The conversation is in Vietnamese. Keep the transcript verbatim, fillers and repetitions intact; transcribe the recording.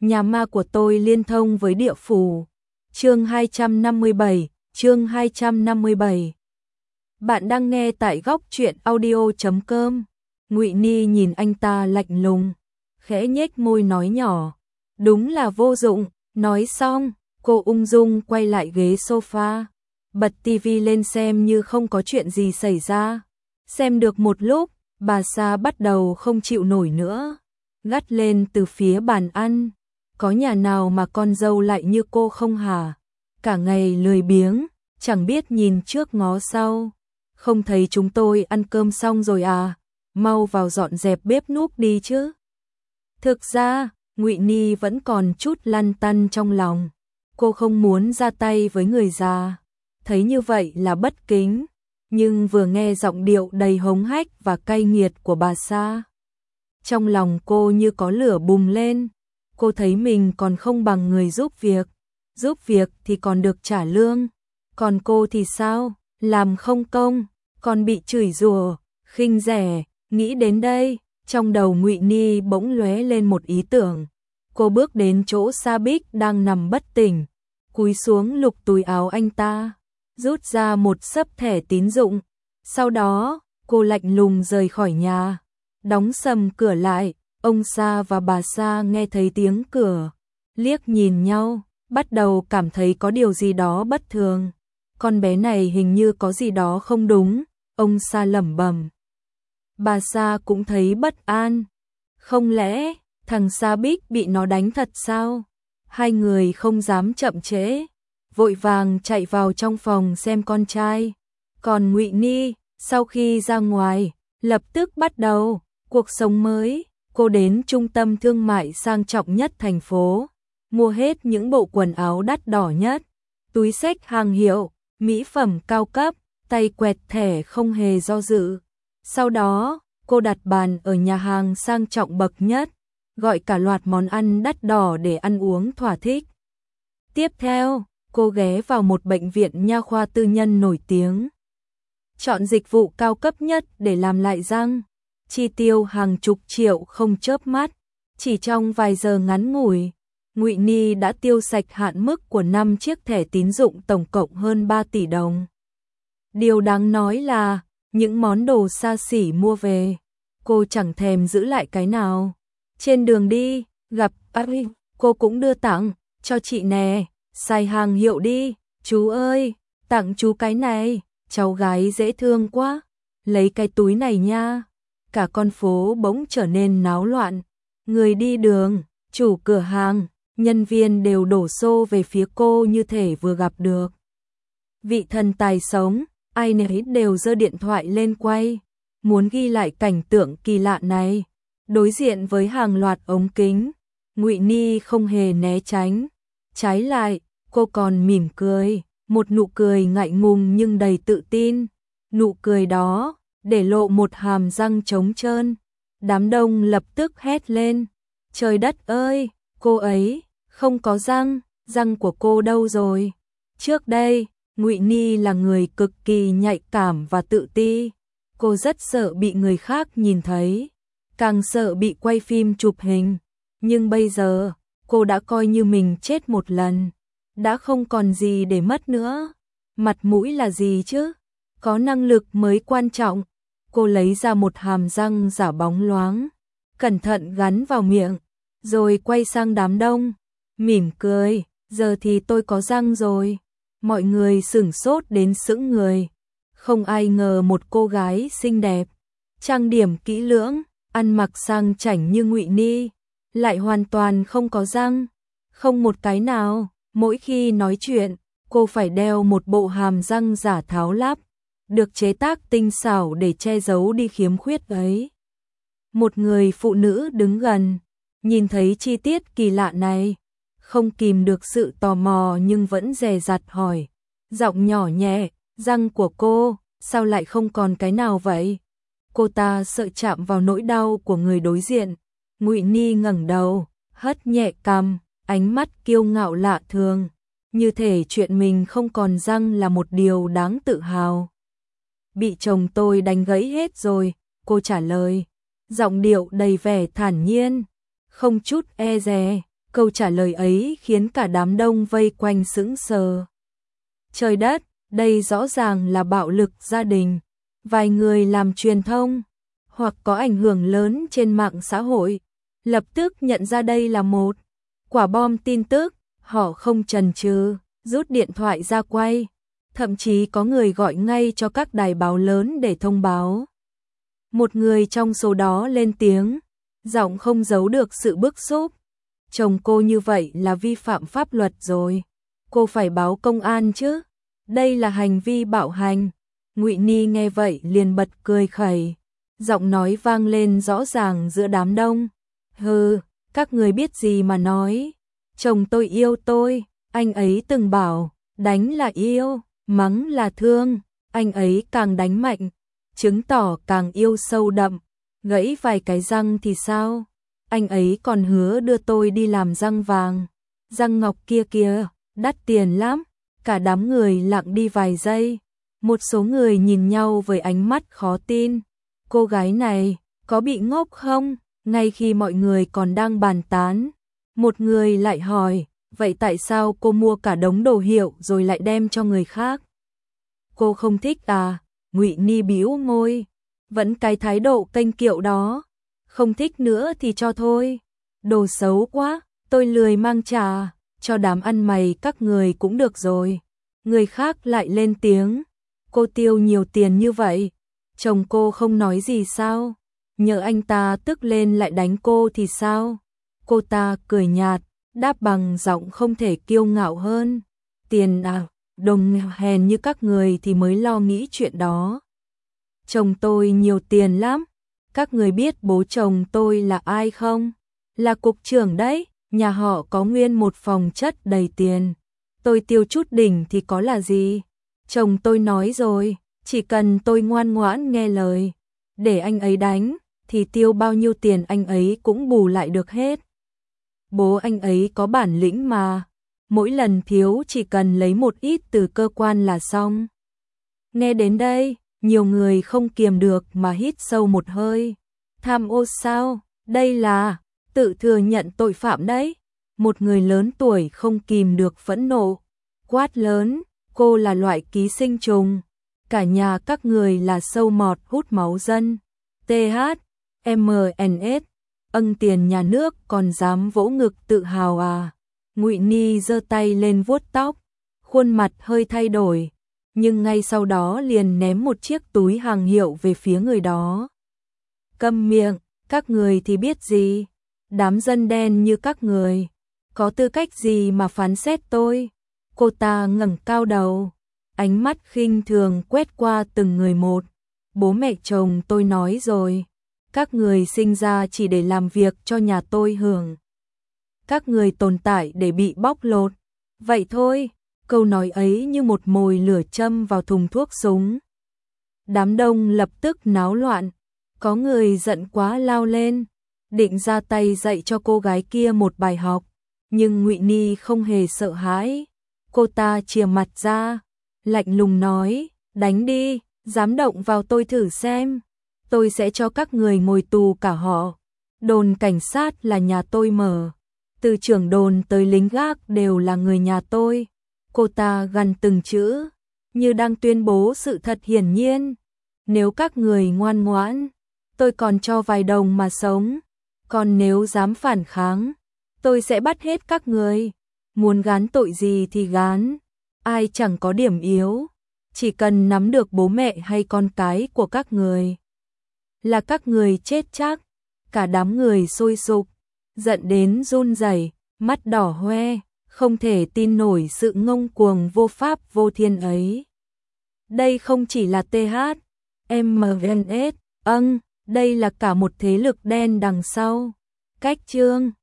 nhà ma của tôi liên thông với địa phủ. Chương hai trăm năm mươi bảy, chương hai trăm năm mươi bảy. Bạn đang nghe tại góc truyện audio chấm com. Ngụy Ni nhìn anh ta lạnh lùng, khẽ nhếch môi nói nhỏ, đúng là vô dụng. Nói xong, cô ung dung quay lại ghế sofa, bật tivi lên xem như không có chuyện gì xảy ra. Xem được một lúc, bà Sa bắt đầu không chịu nổi nữa, gắt lên từ phía bàn ăn. Có nhà nào mà con dâu lại như cô không hả? Cả ngày lười biếng, chẳng biết nhìn trước ngó sau. Không thấy chúng tôi ăn cơm xong rồi à? Mau vào dọn dẹp bếp núc đi chứ. Thực ra, Ngụy Ni vẫn còn chút lăn tăn trong lòng. Cô không muốn ra tay với người già, thấy như vậy là bất kính. Nhưng vừa nghe giọng điệu đầy hống hách và cay nghiệt của bà Sa, trong lòng cô như có lửa bùng lên. Cô thấy mình còn không bằng người giúp việc. Giúp việc thì còn được trả lương, còn cô thì sao? Làm không công, còn bị chửi rủa, khinh rẻ. Nghĩ đến đây, trong đầu Ngụy Ni bỗng lóe lên một ý tưởng. Cô bước đến chỗ Sa Bích đang nằm bất tỉnh, cúi xuống lục túi áo anh ta, rút ra một xấp thẻ tín dụng. Sau đó, cô lạnh lùng rời khỏi nhà, đóng sầm cửa lại. Ông Sa và bà Sa nghe thấy tiếng cửa, liếc nhìn nhau, bắt đầu cảm thấy có điều gì đó bất thường. Con bé này hình như có gì đó không đúng, ông Sa lẩm bẩm. Bà Sa cũng thấy bất an. Không lẽ thằng Sa Bích bị nó đánh thật sao? Hai người không dám chậm trễ, vội vàng chạy vào trong phòng xem con trai. Còn Ngụy Ni, sau khi ra ngoài, lập tức bắt đầu cuộc sống mới. Cô đến trung tâm thương mại sang trọng nhất thành phố, mua hết những bộ quần áo đắt đỏ nhất, túi xách hàng hiệu, mỹ phẩm cao cấp, tay quẹt thẻ không hề do dự. Sau đó, cô đặt bàn ở nhà hàng sang trọng bậc nhất, gọi cả loạt món ăn đắt đỏ để ăn uống thỏa thích. Tiếp theo, cô ghé vào một bệnh viện nha khoa tư nhân nổi tiếng, chọn dịch vụ cao cấp nhất để làm lại răng. Chi tiêu hàng chục triệu không chớp mắt. Chỉ trong vài giờ ngắn ngủi, Ngụy Ni đã tiêu sạch hạn mức của năm chiếc thẻ tín dụng tổng cộng hơn ba tỷ đồng. Điều đáng nói là, những món đồ xa xỉ mua về, cô chẳng thèm giữ lại cái nào. Trên đường đi, gặp Ari, cô cũng đưa tặng, cho chị nè, xài hàng hiệu đi, chú ơi, tặng chú cái này, cháu gái dễ thương quá, lấy cái túi này nha. Cả con phố bỗng trở nên náo loạn. Người đi đường, chủ cửa hàng, nhân viên đều đổ xô về phía cô như thể vừa gặp được vị thần tài sống. Ai nấy đều giơ điện thoại lên quay, muốn ghi lại cảnh tượng kỳ lạ này. Đối diện với hàng loạt ống kính, Ngụy Ni không hề né tránh. Trái lại, cô còn mỉm cười, một nụ cười ngại ngùng nhưng đầy tự tin. Nụ cười đó để lộ một hàm răng trống trơn. Đám đông lập tức hét lên, trời đất ơi, cô ấy không có răng, răng của cô đâu rồi? Trước đây, Ngụy Ni là người cực kỳ nhạy cảm và tự ti. Cô rất sợ bị người khác nhìn thấy, càng sợ bị quay phim chụp hình. Nhưng bây giờ, cô đã coi như mình chết một lần, đã không còn gì để mất nữa. Mặt mũi là gì chứ? Có năng lực mới quan trọng. Cô lấy ra một hàm răng giả bóng loáng, cẩn thận gắn vào miệng, rồi quay sang đám đông, mỉm cười, giờ thì tôi có răng rồi. Mọi người sửng sốt đến sững người. Không ai ngờ một cô gái xinh đẹp, trang điểm kỹ lưỡng, ăn mặc sang chảnh như Ngụy Ni, lại hoàn toàn không có răng, không một cái nào. Mỗi khi nói chuyện, cô phải đeo một bộ hàm răng giả tháo lắp, được chế tác tinh xảo để che giấu đi khiếm khuyết ấy. Một người phụ nữ đứng gần, nhìn thấy chi tiết kỳ lạ này, không kìm được sự tò mò nhưng vẫn dè dặt hỏi, giọng nhỏ nhẹ, răng của cô, sao lại không còn cái nào vậy? Cô ta sợ chạm vào nỗi đau của người đối diện. Ngụy Ni ngẩng đầu, hất nhẹ cằm, ánh mắt kiêu ngạo lạ thường, như thể chuyện mình không còn răng là một điều đáng tự hào. Bị chồng tôi đánh gãy hết rồi, cô trả lời, giọng điệu đầy vẻ thản nhiên, không chút e dè. Câu trả lời ấy khiến cả đám đông vây quanh sững sờ. Trời đất, đây rõ ràng là bạo lực gia đình. Vài người làm truyền thông hoặc có ảnh hưởng lớn trên mạng xã hội lập tức nhận ra đây là một quả bom tin tức, họ không chần chừ, rút điện thoại ra quay, thậm chí có người gọi ngay cho các đài báo lớn để thông báo. Một người trong số đó lên tiếng, giọng không giấu được sự bức xúc. Chồng cô như vậy là vi phạm pháp luật rồi, cô phải báo công an chứ, đây là hành vi bạo hành. Ngụy Ni nghe vậy liền bật cười khẩy, giọng nói vang lên rõ ràng giữa đám đông. Hừ, các người biết gì mà nói, chồng tôi yêu tôi, anh ấy từng bảo, đánh là yêu, mắng là thương, anh ấy càng đánh mạnh, chứng tỏ càng yêu sâu đậm, gãy vài cái răng thì sao, anh ấy còn hứa đưa tôi đi làm răng vàng, răng ngọc kia kìa, đắt tiền lắm. Cả đám người lặng đi vài giây, một số người nhìn nhau với ánh mắt khó tin. Cô gái này có bị ngốc không? Ngay khi mọi người còn đang bàn tán, một người lại hỏi, vậy tại sao cô mua cả đống đồ hiệu rồi lại đem cho người khác? Cô không thích à? Ngụy Ni bĩu môi, vẫn cái thái độ kênh kiệu đó. Không thích nữa thì cho thôi. Đồ xấu quá, tôi lười mang trả, cho đám ăn mày các người cũng được rồi. Người khác lại lên tiếng, cô tiêu nhiều tiền như vậy, chồng cô không nói gì sao? Nhờ anh ta tức lên lại đánh cô thì sao? Cô ta cười nhạt, đáp bằng giọng không thể kiêu ngạo hơn. Tiền à, đồng hèn như các người thì mới lo nghĩ chuyện đó. Chồng tôi nhiều tiền lắm. Các người biết bố chồng tôi là ai không? Là cục trưởng đấy, nhà họ có nguyên một phòng chất đầy tiền. Tôi tiêu chút đỉnh thì có là gì? Chồng tôi nói rồi, chỉ cần tôi ngoan ngoãn nghe lời, để anh ấy đánh, thì tiêu bao nhiêu tiền anh ấy cũng bù lại được hết. Bố anh ấy có bản lĩnh mà, mỗi lần thiếu chỉ cần lấy một ít từ cơ quan là xong. Nghe đến đây, nhiều người không kiềm được mà hít sâu một hơi. Tham ô sao? Đây là tự thừa nhận tội phạm đấy. Một người lớn tuổi không kìm được phẫn nộ, quát lớn, cô là loại ký sinh trùng, cả nhà các người là sâu mọt hút máu dân. tê hát, em en ét, âng tiền nhà nước còn dám vỗ ngực tự hào à? Ngụy Ni giơ tay lên vuốt tóc, khuôn mặt hơi thay đổi, nhưng ngay sau đó liền ném một chiếc túi hàng hiệu về phía người đó. Câm miệng, các người thì biết gì? Đám dân đen như các người, có tư cách gì mà phán xét tôi? Cô ta ngẩng cao đầu, ánh mắt khinh thường quét qua từng người một. Bố mẹ chồng tôi nói rồi, các người sinh ra chỉ để làm việc cho nhà tôi hưởng. Các người tồn tại để bị bóc lột. Vậy thôi, câu nói ấy như một mồi lửa châm vào thùng thuốc súng. Đám đông lập tức náo loạn, có người giận quá lao lên, định ra tay dạy cho cô gái kia một bài học, nhưng Ngụy Ni không hề sợ hãi. Cô ta chìa mặt ra, lạnh lùng nói, đánh đi, dám động vào tôi thử xem, tôi sẽ cho các người ngồi tù cả họ. Đồn cảnh sát là nhà tôi mở, từ trưởng đồn tới lính gác đều là người nhà tôi. Cô ta gằn từng chữ, như đang tuyên bố sự thật hiển nhiên. Nếu các người ngoan ngoãn, tôi còn cho vài đồng mà sống. Còn nếu dám phản kháng, tôi sẽ bắt hết các người. Muốn gán tội gì thì gán, ai chẳng có điểm yếu. Chỉ cần nắm được bố mẹ hay con cái của các người, là các người chết chắc. Cả đám người sôi sục, giận đến run rẩy, mắt đỏ hoe, không thể tin nổi sự ngông cuồng vô pháp vô thiên ấy. Đây không chỉ là tê hát, em en ét, âng, đây là cả một thế lực đen đằng sau. Cách chương